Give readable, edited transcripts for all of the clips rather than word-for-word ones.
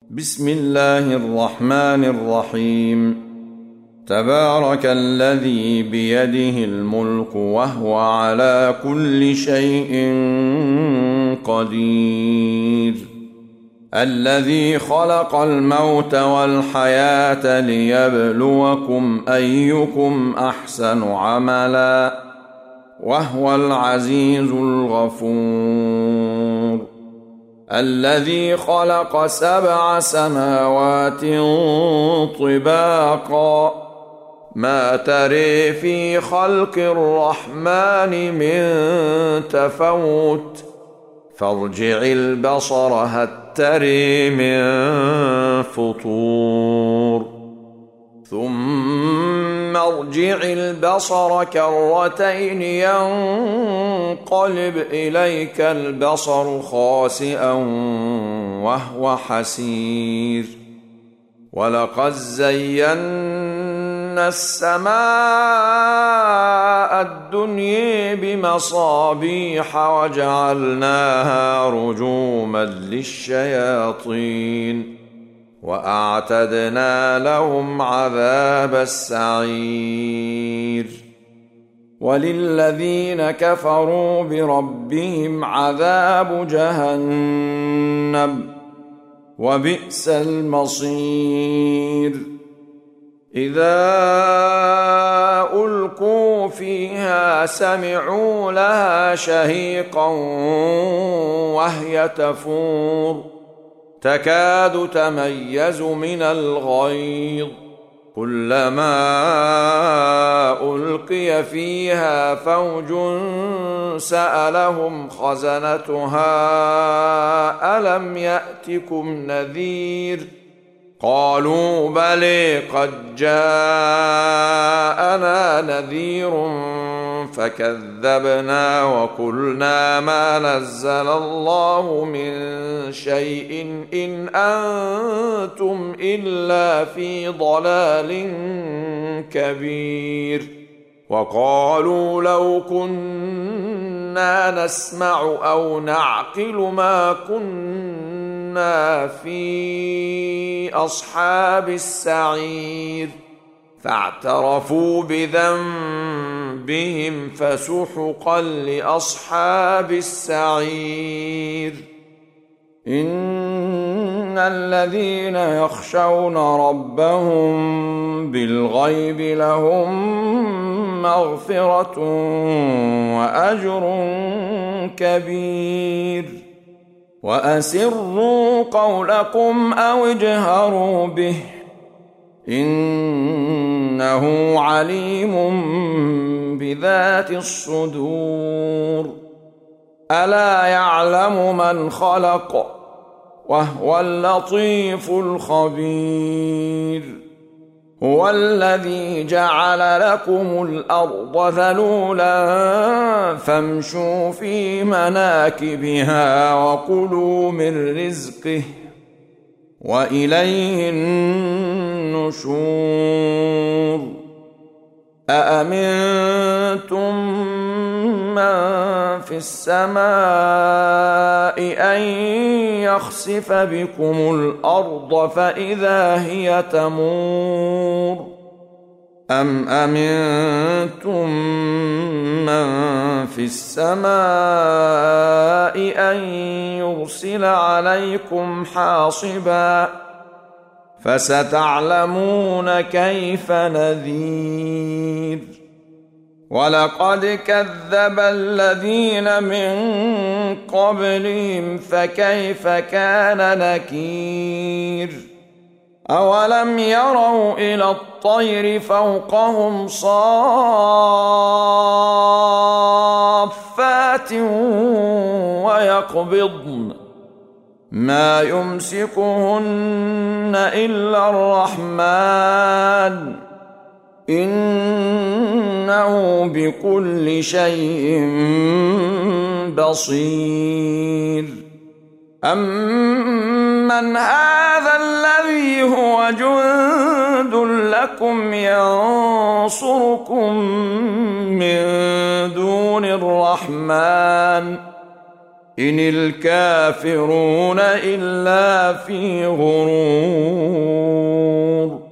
بسم الله الرحمن الرحيم. تبارك الذي بيده الملك وهو على كل شيء قدير. الذي خلق الموت والحياة ليبلوكم أيكم أحسن عملا وهو العزيز الغفور. الذي خلق 7 سماوات طباقا ما تري في خلق الرحمن من تفوت فارجع البصر هل تري من فطور ثم ارجع البصر كرتين ينقلب إليك البصر خاسئا وهو حسير. ولقد زينا السماء الدنيا بمصابيح وجعلناها رجوما للشياطين وأعتدنا لهم عذاب السعير. وللذين كفروا بربهم عذاب جهنم وبئس المصير. إذا ألقوا فيها سمعوا لها شهيقا وهي تفور تكاد تميز من الغيظ كلما ألقي فيها فوج سألهم خزنتها ألم يأتكم نذير قالوا بلى قد جاءنا نذير فكذبنا وقلنا ما نزل الله من شيء إن أنتم إلا في ضلال كبير. وقالوا لو كنا نسمع أو نعقل ما كنا في أصحاب السعير فاعترفوا بذنبهم فسحقا لأصحاب السعير. إن الذين يخشون ربهم بالغيب لهم مغفرة وأجر كبير. وأسروا قولكم أو اجهروا به إنه عليم بذات الصدور. ألا يعلم من خلق وهو اللطيف الخبير. هو الذي جعل لكم الأرض ذلولا فامشوا في مناكبها وكلوا من رزقه وإليه النشور. أأمنتم من في السماء أن يخسف بكم الأرض فإذا هي تمور أم أمنتم من في السماء أن يرسل عليكم حاصبا فستعلمون كيف نذير. ولقد كذب الذين من قبلهم فكيف كان نكير. أولم يروا إلى الطير فوقهم صافات ويقبضن ما يمسكهن إلا الرحمن إنه بكل شيء بصير. أمن هذا الذي هو جند لكم ينصركم من دون الرحمن إن الكافرون إلا في غرور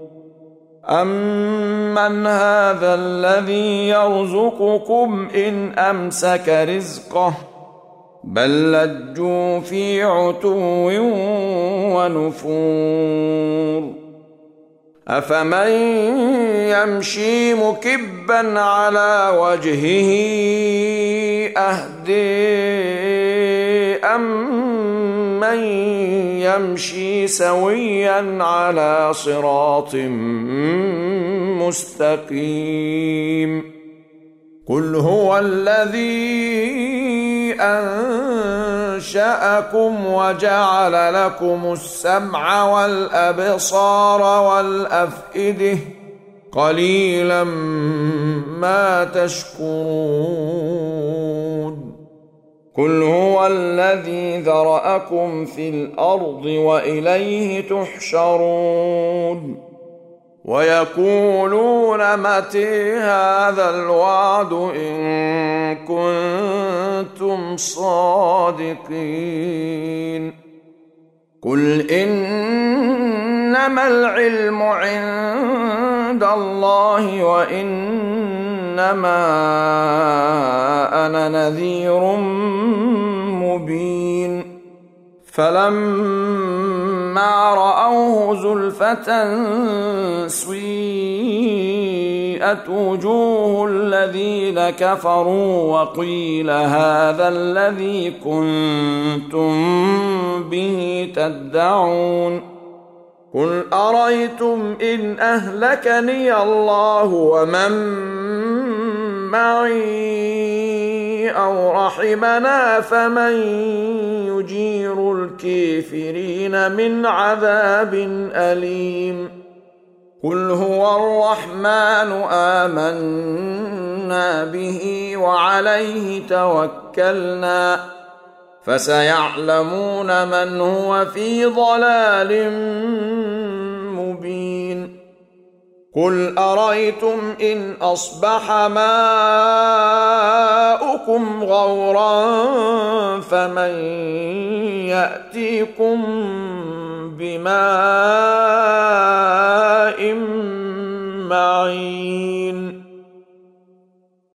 أمن هذا الذي يرزقكم إن أمسك رزقه بل لجوا في عتو ونفور أفمن يمشي مكبا على وجهه أهدي أمن يمشي سويا على صراط مستقيم قل هو الذي أنشأكم وجعل لكم السمع والأبصار والأفئدة قليلا ما تشكرون قل هو الذي ذرأكم في الأرض وإليه تحشرون ويقولون متى هذا الوعد إن كنتم صادقين قل إنما العلم عند الله وإنما أنا نذير مبين فلما رأوه زلفة سيئت وجوه الذين كفروا وقيل هذا الذي كنتم به تدعون قل أريتم إن أهلكني الله ومن معي أو رحمنا فمن يجير الكافرين من عذاب أليم قل هو الرحمن آمنا به وعليه توكلنا فسيعلمون من هو في ضلال مبين قل أريتم إن أصبح ماؤكم غورا فمن يأتيكم بماء